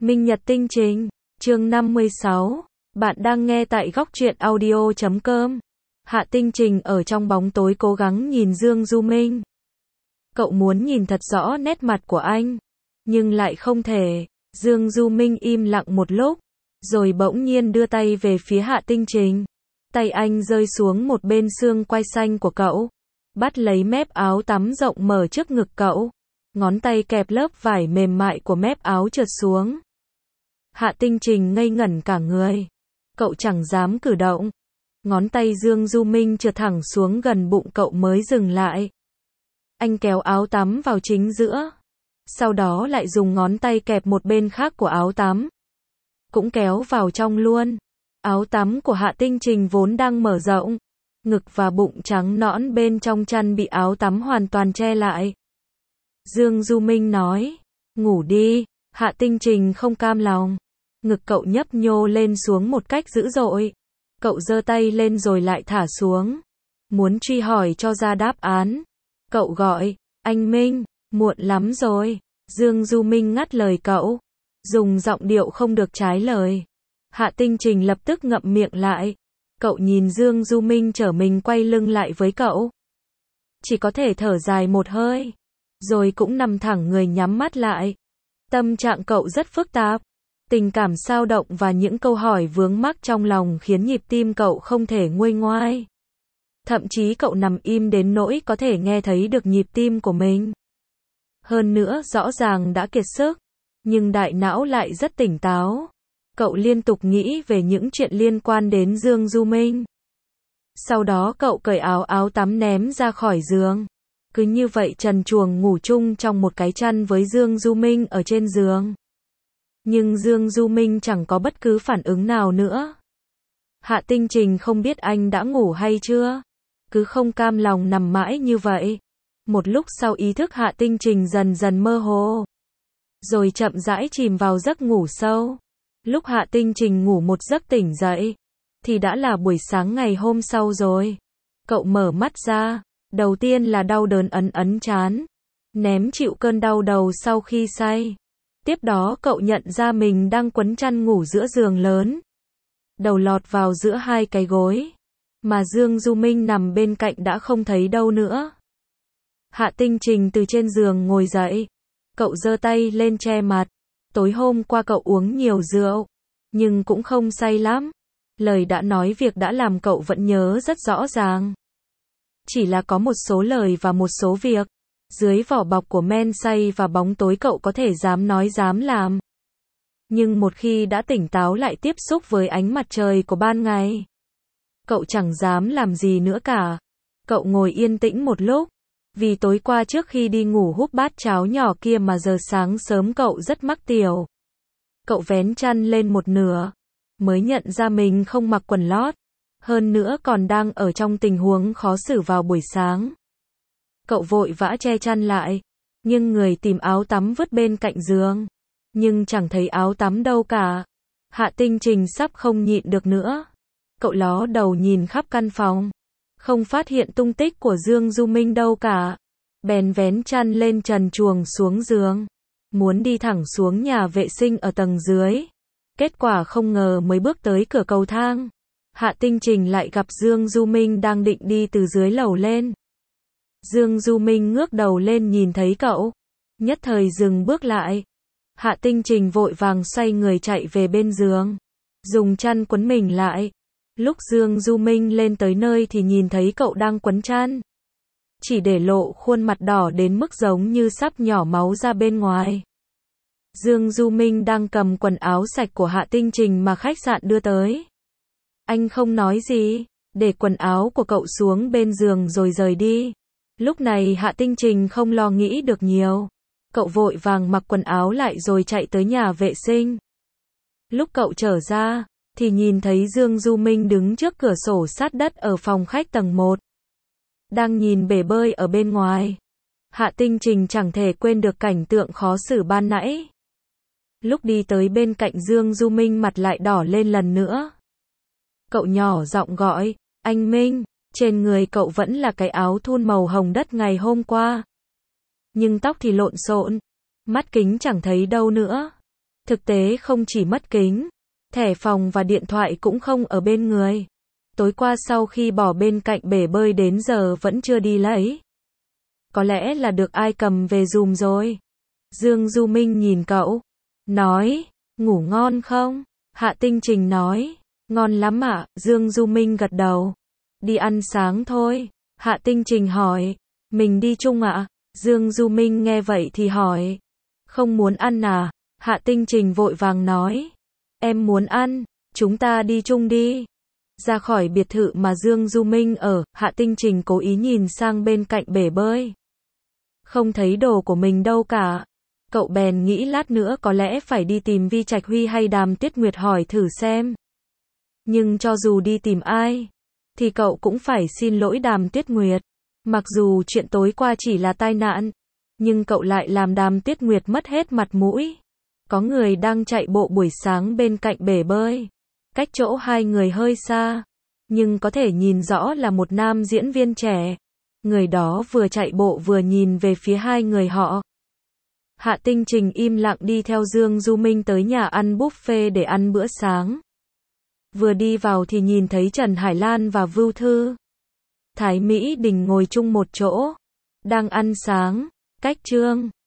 Minh Nhật Tinh Trình, chương 56. Bạn đang nghe tại góc truyện audio.com. Hạ Tinh Trình ở trong bóng tối cố gắng nhìn Dương Du Minh. Cậu muốn nhìn thật rõ nét mặt của anh, nhưng lại không thể. Dương Du Minh im lặng một lúc, rồi bỗng nhiên đưa tay về phía Hạ Tinh Trình. Tay anh rơi xuống một bên xương quai xanh của cậu, bắt lấy mép áo tắm rộng mở trước ngực cậu. Ngón tay kẹp lớp vải mềm mại của mép áo trượt xuống. Hạ Tinh Trình ngây ngẩn cả người. Cậu chẳng dám cử động. Ngón tay Dương Du Minh trượt thẳng xuống gần bụng cậu mới dừng lại. Anh kéo áo tắm vào chính giữa. Sau đó lại dùng ngón tay kẹp một bên khác của áo tắm. Cũng kéo vào trong luôn. Áo tắm của Hạ Tinh Trình vốn đang mở rộng. Ngực và bụng trắng nõn bên trong chăn bị áo tắm hoàn toàn che lại. Dương Du Minh nói, ngủ đi. Hạ Tinh Trình không cam lòng. Ngực cậu nhấp nhô lên xuống một cách dữ dội. Cậu giơ tay lên rồi lại thả xuống. Muốn truy hỏi cho ra đáp án. Cậu gọi, anh Minh, muộn lắm rồi. Dương Du Minh ngắt lời cậu. Dùng giọng điệu không được trái lời. Hạ Tinh Trình lập tức ngậm miệng lại. Cậu nhìn Dương Du Minh trở mình quay lưng lại với cậu. Chỉ có thể thở dài một hơi. Rồi cũng nằm thẳng người nhắm mắt lại. Tâm trạng cậu rất phức tạp. Tình cảm xao động và những câu hỏi vướng mắc trong lòng khiến nhịp tim cậu không thể nguôi ngoai. Thậm chí cậu nằm im đến nỗi có thể nghe thấy được nhịp tim của mình. Hơn nữa rõ ràng đã kiệt sức, nhưng đại não lại rất tỉnh táo. Cậu liên tục nghĩ về những chuyện liên quan đến Dương Du Minh. Sau đó cậu cởi áo tắm ném ra khỏi giường. Cứ như vậy trần truồng ngủ chung trong một cái chăn với Dương Du Minh ở trên giường. Nhưng Dương Du Minh chẳng có bất cứ phản ứng nào nữa. Hạ Tinh Trình không biết anh đã ngủ hay chưa. Cứ không cam lòng nằm mãi như vậy. Một lúc sau ý thức Hạ Tinh Trình dần dần mơ hồ. Rồi chậm rãi chìm vào giấc ngủ sâu. Lúc Hạ Tinh Trình ngủ một giấc tỉnh dậy, thì đã là buổi sáng ngày hôm sau rồi. Cậu mở mắt ra. Đầu tiên là đau đớn ấn trán. Ném chịu cơn đau đầu sau khi say. Tiếp đó cậu nhận ra mình đang quấn chăn ngủ giữa giường lớn. Đầu lọt vào giữa hai cái gối. Mà Dương Du Minh nằm bên cạnh đã không thấy đâu nữa. Hạ Tinh Trình từ trên giường ngồi dậy. Cậu giơ tay lên che mặt. Tối hôm qua cậu uống nhiều rượu. Nhưng cũng không say lắm. Lời đã nói việc đã làm cậu vẫn nhớ rất rõ ràng. Chỉ là có một số lời và một số việc. Dưới vỏ bọc của men say và bóng tối cậu có thể dám nói dám làm. Nhưng một khi đã tỉnh táo lại tiếp xúc với ánh mặt trời của ban ngày, cậu chẳng dám làm gì nữa cả. Cậu ngồi yên tĩnh một lúc. Vì tối qua trước khi đi ngủ húp bát cháo nhỏ kia mà giờ sáng sớm cậu rất mắc tiểu. Cậu vén chăn lên một nửa. Mới nhận ra mình không mặc quần lót. Hơn nữa còn đang ở trong tình huống khó xử vào buổi sáng. Cậu vội vã che chăn lại. Nhưng người tìm áo tắm vứt bên cạnh giường. Nhưng chẳng thấy áo tắm đâu cả. Hạ Tinh Trình sắp không nhịn được nữa. Cậu ló đầu nhìn khắp căn phòng. Không phát hiện tung tích của Dương Du Minh đâu cả. Bèn vén chăn lên trần truồng xuống giường. Muốn đi thẳng xuống nhà vệ sinh ở tầng dưới. Kết quả không ngờ mới bước tới cửa cầu thang. Hạ Tinh Trình lại gặp Dương Du Minh đang định đi từ dưới lầu lên. Dương Du Minh ngước đầu lên nhìn thấy cậu. Nhất thời dừng bước lại. Hạ Tinh Trình vội vàng xoay người chạy về bên giường. Dùng chăn quấn mình lại. Lúc Dương Du Minh lên tới nơi thì nhìn thấy cậu đang quấn chăn. Chỉ để lộ khuôn mặt đỏ đến mức giống như sắp nhỏ máu ra bên ngoài. Dương Du Minh đang cầm quần áo sạch của Hạ Tinh Trình mà khách sạn đưa tới. Anh không nói gì, để quần áo của cậu xuống bên giường rồi rời đi. Lúc này Hạ Tinh Trình không lo nghĩ được nhiều. Cậu vội vàng mặc quần áo lại rồi chạy tới nhà vệ sinh. Lúc cậu trở ra, thì nhìn thấy Dương Du Minh đứng trước cửa sổ sát đất ở phòng khách tầng 1. Đang nhìn bể bơi ở bên ngoài. Hạ Tinh Trình chẳng thể quên được cảnh tượng khó xử ban nãy. Lúc đi tới bên cạnh Dương Du Minh mặt lại đỏ lên lần nữa. Cậu nhỏ giọng gọi, anh Minh, trên người cậu vẫn là cái áo thun màu hồng đất ngày hôm qua. Nhưng tóc thì lộn xộn, mắt kính chẳng thấy đâu nữa. Thực tế không chỉ mất kính, thẻ phòng và điện thoại cũng không ở bên người. Tối qua sau khi bỏ bên cạnh bể bơi đến giờ vẫn chưa đi lấy. Có lẽ là được ai cầm về giùm rồi. Dương Du Minh nhìn cậu, nói, ngủ ngon không? Hạ Tinh Trình nói, ngon lắm ạ. Dương Du Minh gật đầu. Đi ăn sáng thôi. Hạ Tinh Trình hỏi, mình đi chung ạ? Dương Du Minh nghe vậy thì hỏi, không muốn ăn à? Hạ Tinh Trình vội vàng nói, em muốn ăn, chúng ta đi chung đi. Ra khỏi biệt thự mà Dương Du Minh ở, Hạ Tinh Trình cố ý nhìn sang bên cạnh bể bơi. Không thấy đồ của mình đâu cả. Cậu bèn nghĩ lát nữa có lẽ phải đi tìm Vi Trạch Huy hay Đàm Tuyết Nguyệt hỏi thử xem. Nhưng cho dù đi tìm ai, thì cậu cũng phải xin lỗi Đàm Tuyết Nguyệt. Mặc dù chuyện tối qua chỉ là tai nạn, nhưng cậu lại làm Đàm Tuyết Nguyệt mất hết mặt mũi. Có người đang chạy bộ buổi sáng bên cạnh bể bơi. Cách chỗ hai người hơi xa, nhưng có thể nhìn rõ là một nam diễn viên trẻ. Người đó vừa chạy bộ vừa nhìn về phía hai người họ. Hạ Tinh Trình im lặng đi theo Dương Du Minh tới nhà ăn buffet để ăn bữa sáng. Vừa đi vào thì nhìn thấy Trần Hải Lan và Vưu Thư Thái Mỹ Đình ngồi chung một chỗ, đang ăn sáng. Cách Trương